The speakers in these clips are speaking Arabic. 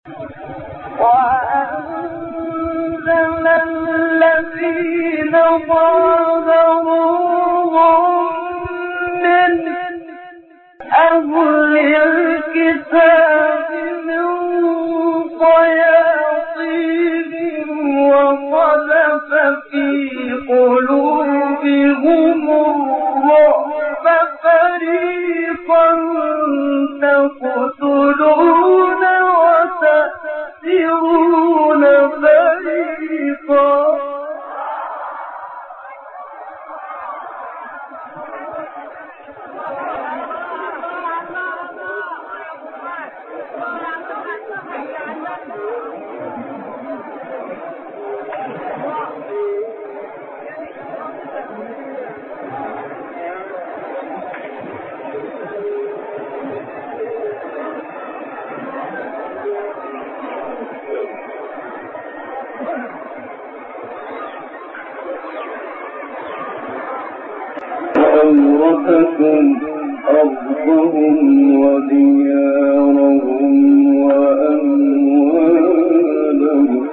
وأنزل الذين ظاهروهم من أهل الكتاب من صياصيهم وقذف في قلوبهم الرعب فريقا تقتلون وتأسرون فريقا. أورثكم أرضهم وديارهم وأموالهم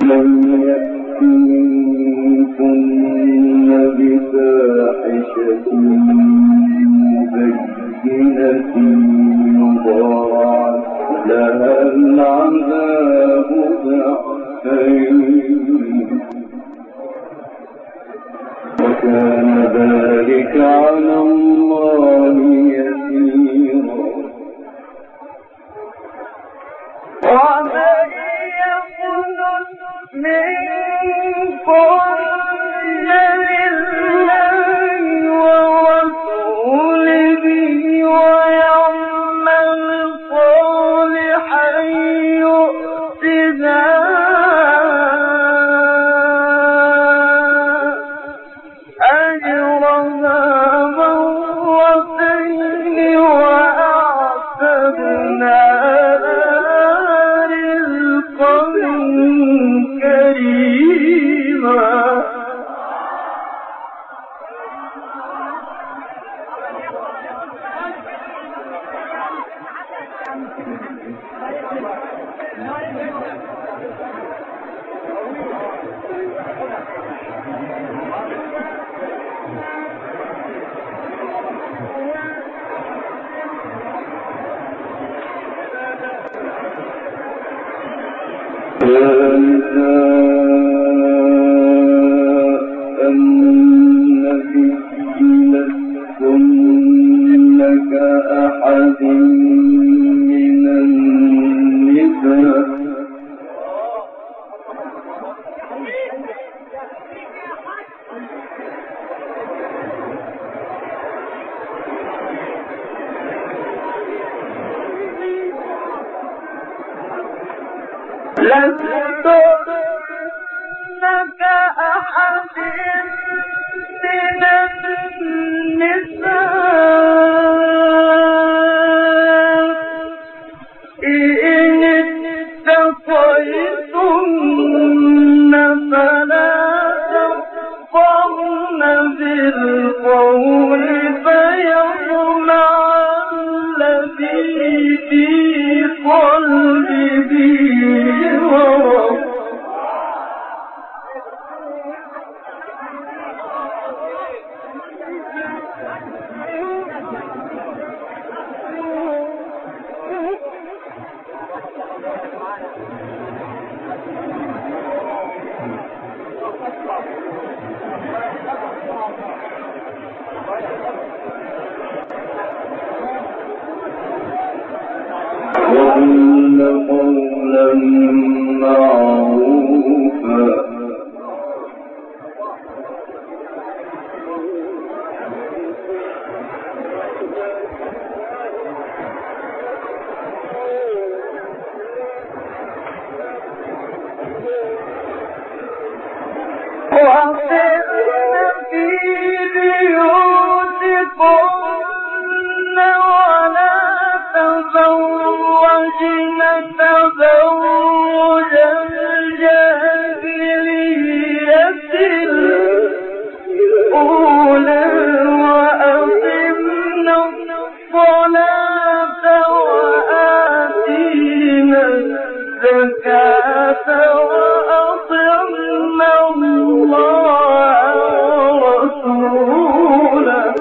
لم يأتكن بفاحشة مبينة يضاعف لها العذاب ضعفين وكان ذلك على الله يسيرا. ومن يقنت منكم لله ورسوله ويعمل صالحا يؤتها أجرها مرتين وأعتدنا رزقا كريما. كأحد من النساء لستن كأحد من النساء إن اتقيتن فلا تخضعن بالقول فيطمع الذي في قلبه مرض وقل قولا معروفا وَأَقِمْنَ فِي بُيُوتِكُنَّ وَلَا تَبَرَّجْنَ تَبَرُّجَ الْجَاهِلِيَّةِ الْأُولَىٰ وَأَقِمْنَ الصَّلَاةَ وَآتِينَ الزَّكَاةَ وَأَطِعْنَ اللَّهَ وَرَسُولَهُ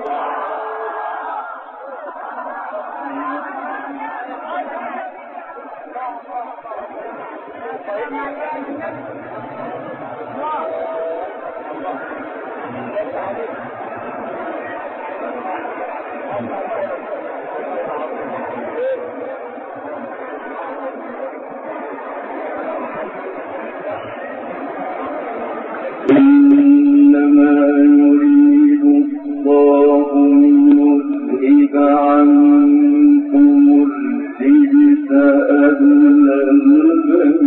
إنما يريد الله ليذهب عنكم الرجس أهل البيت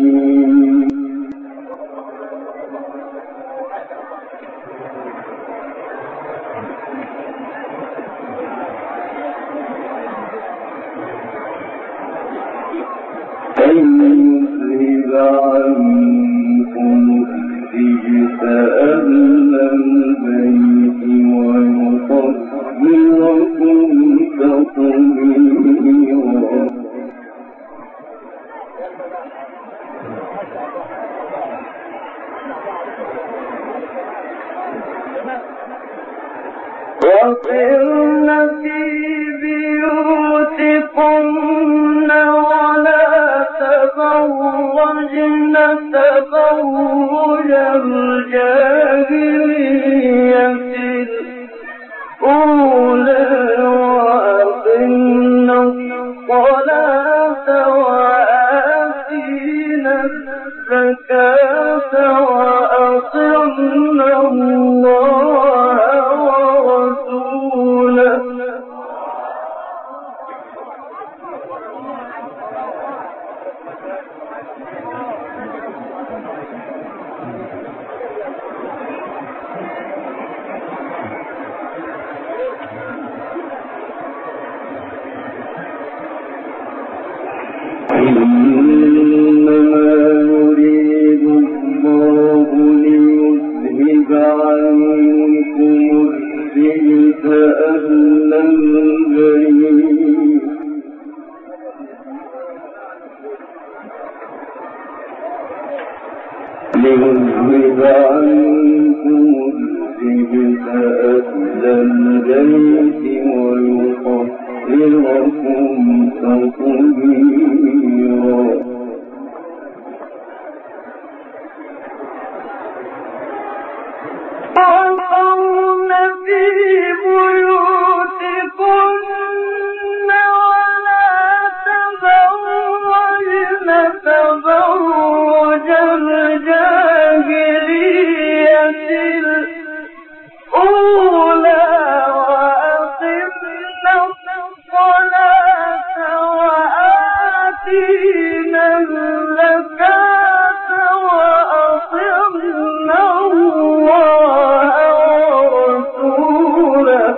يذهب عنكم الرجس أهل البيت ويطهركم تطهيرا. وقرن في بيوتكن ولا تبرجن تبرج الجاهلية الأولى وأقمنا الصلاة وآتينا الزكاة وأطعنا الله ورسوله إنما يريد الله ليذهب عنكم الرجس أهل البيت ويطهركم تطهيرا وقرن في بيوتكن ولا تبرجن تبرج الجاهلية الأولى وأقمنا الصلاة وآتينا الزكاة وأطعنا الله ورسوله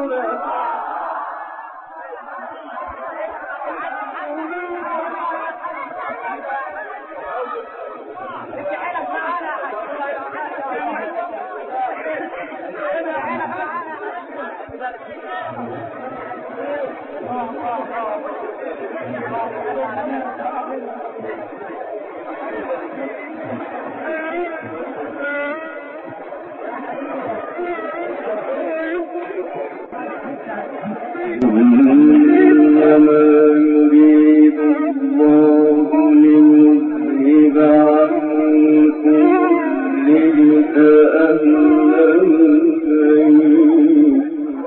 إنما يريد الله ليذهب عنكم الرجس أهل البيت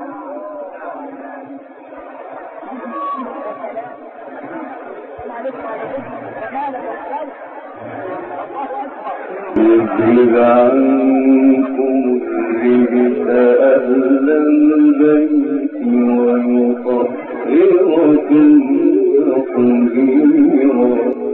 يذهب عنكم الرجس أهل البيت ويطهركم تطهيرا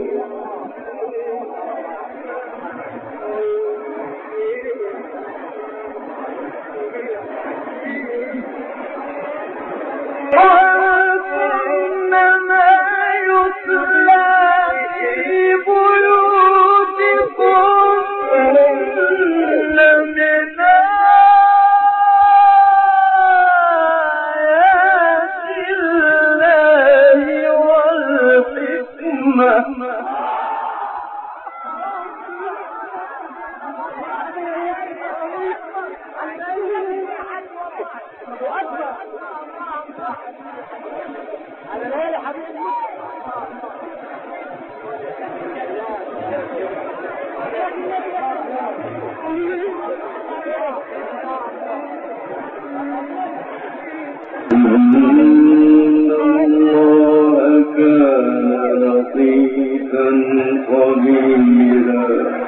وإنما يتلى في بيوتكم من آيات الله والحكمة إن الله كان لطيفا خبيرا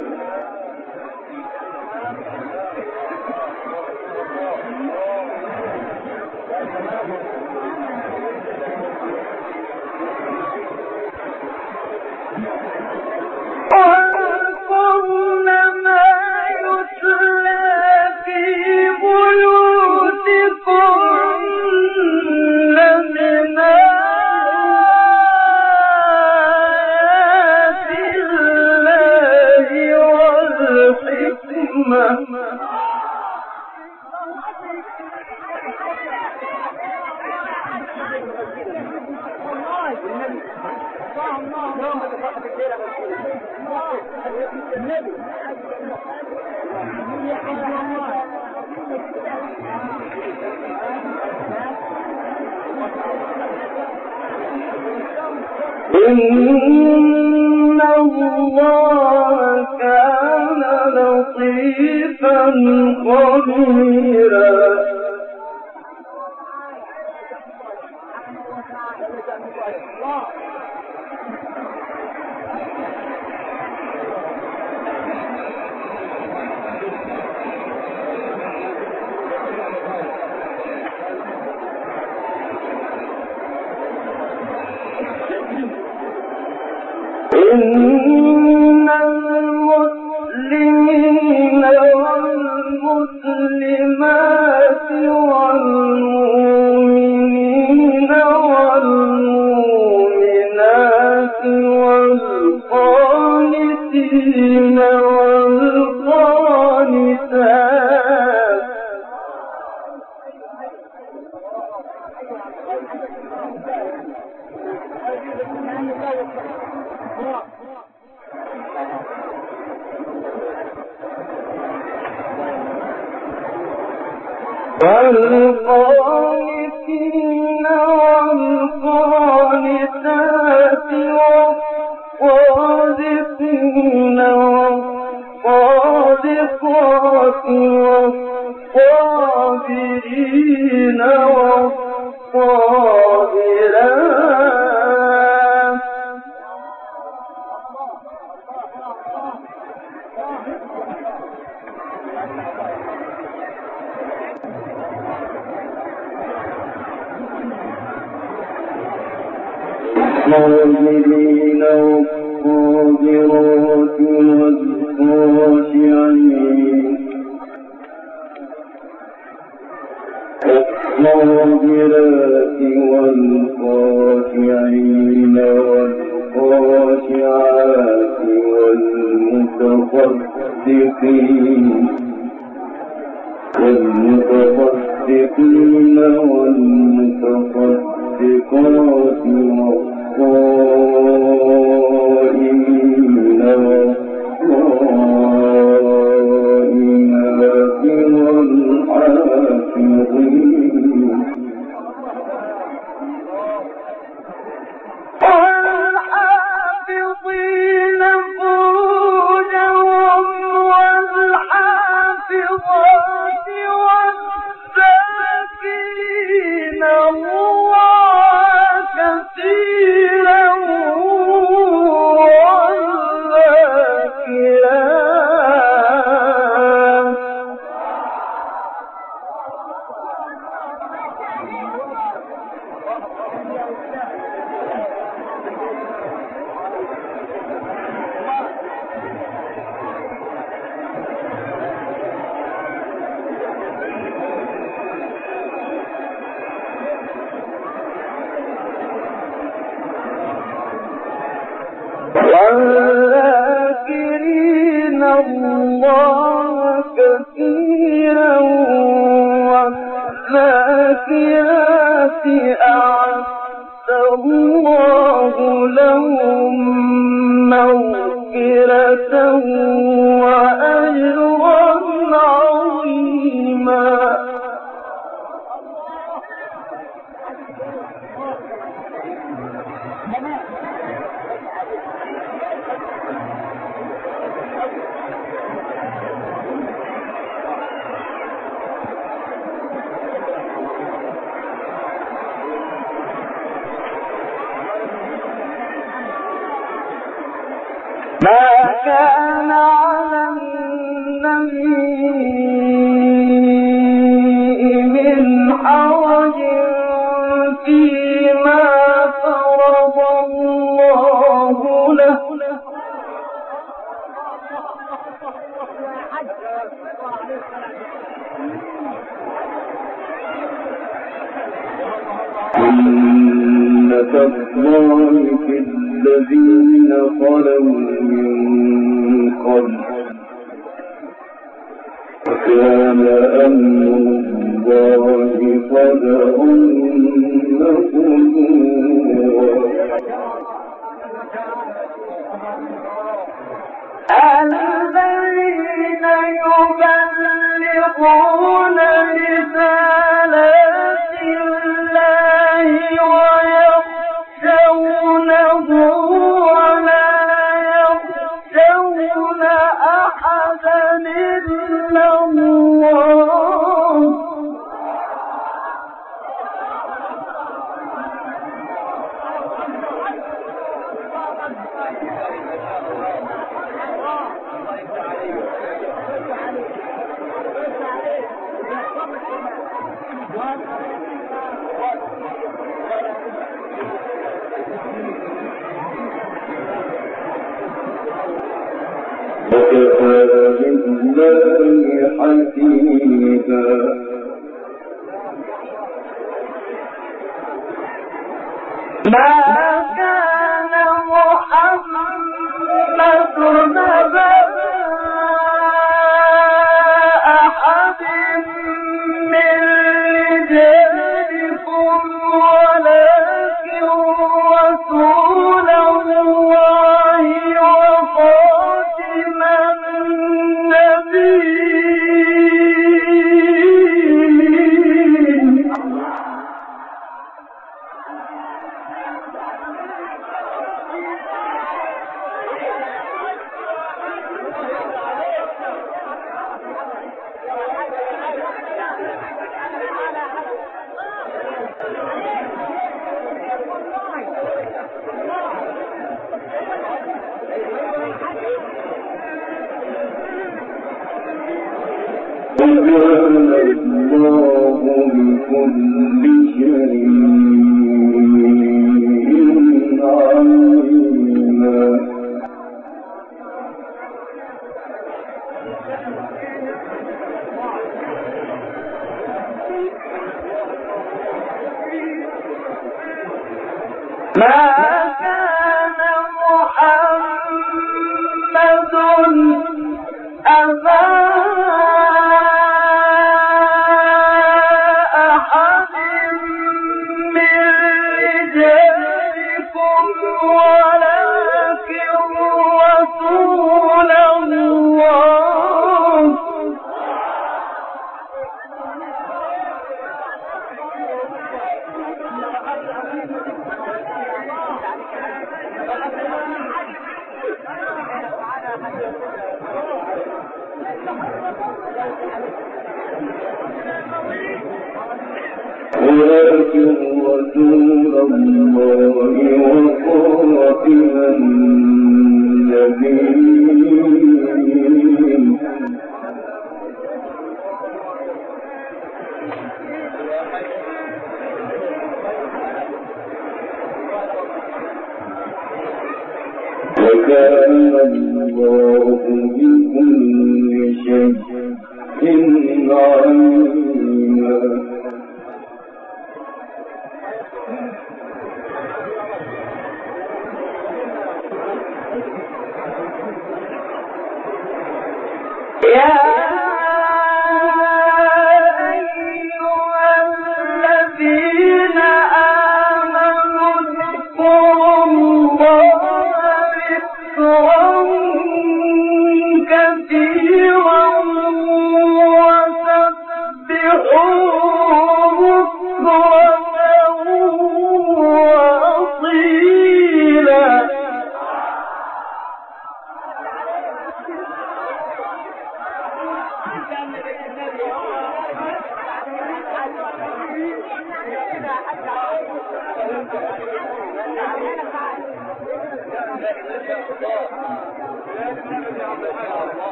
وَأَنفَرْنَ مَا يُتْلَى فِي بُيُوتِكُنَّ مِنْ آيَاتِ اللَّهِ وَالْحِكْمَةِ إن الله كان لطيفا خبيرا إن المسلمين والمسلمات والمؤمنين والمؤمنات والقانتين والقانتات والقانتين والقانتات والصادقين والصادقات والصابرين والصابرات الصابرين والصابرات والخاشعين والصابرات والخاشعين والخاشعات والمتصدقين والمتصدقين والمتصدقات والصائمين والصائمات والحافظين فروجهم والحافظات والذاكرين الله كثيرا والذاكرين الله كثيرا والذاكرات أعد الله لهم مغفرة وأجرا عظيما ما كان على النبي من حرج فيما فرض الله له سنة الله في الذين خلوا من قبل وكان أمر الله قدرا مقدورا الذين يبلغون رسالات الله ويخشونه ولكن رسول الله وخاتم النبيين وكان الله بكل شيء عليما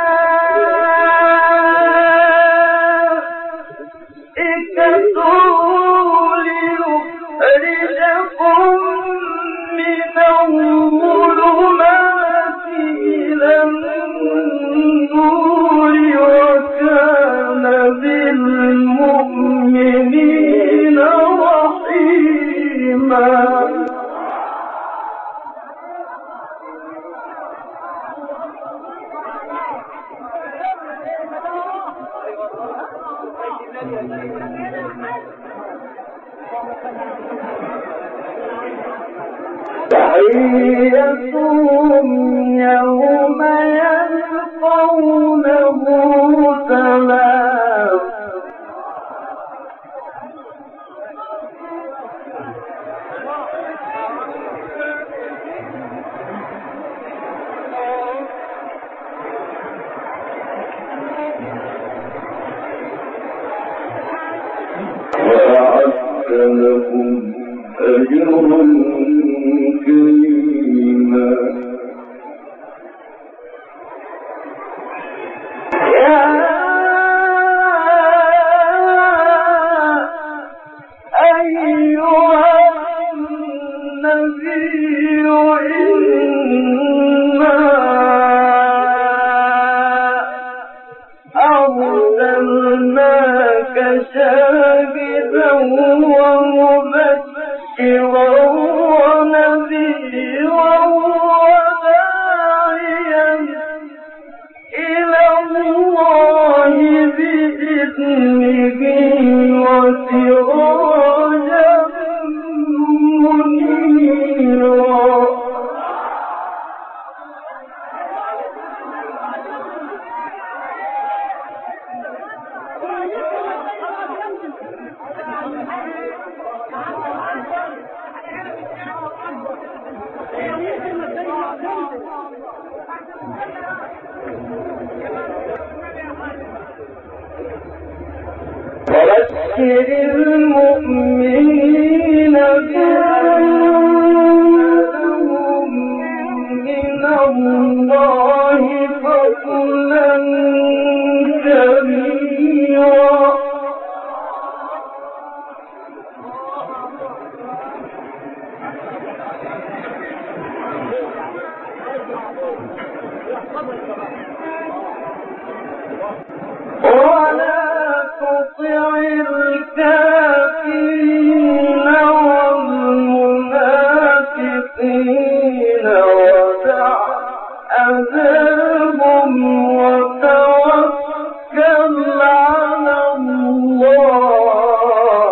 Oh تحيتهم يوم يلقونه سلام وأعد لكم أجرا كريما يا أيها النبي إنا أرسلناك شاهدا ومبشرا ونذيرا وداعيا إلى الله بإذنه وسراجا منيرا وبشر المؤمنين بأن لهم من الله فضلا كبيرا ولا تطع الكافرين والمنافقين ودع أذاهم وتوكل على الله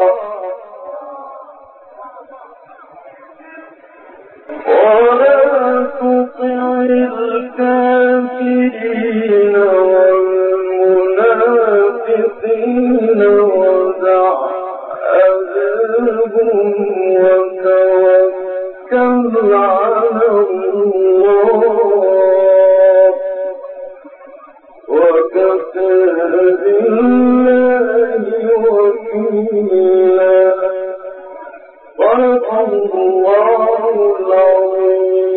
ولا تطع الكافرين والمنافقين ودع أذاهم وتوكل على الله وكفى بالله وكيلا صدق الله العظيم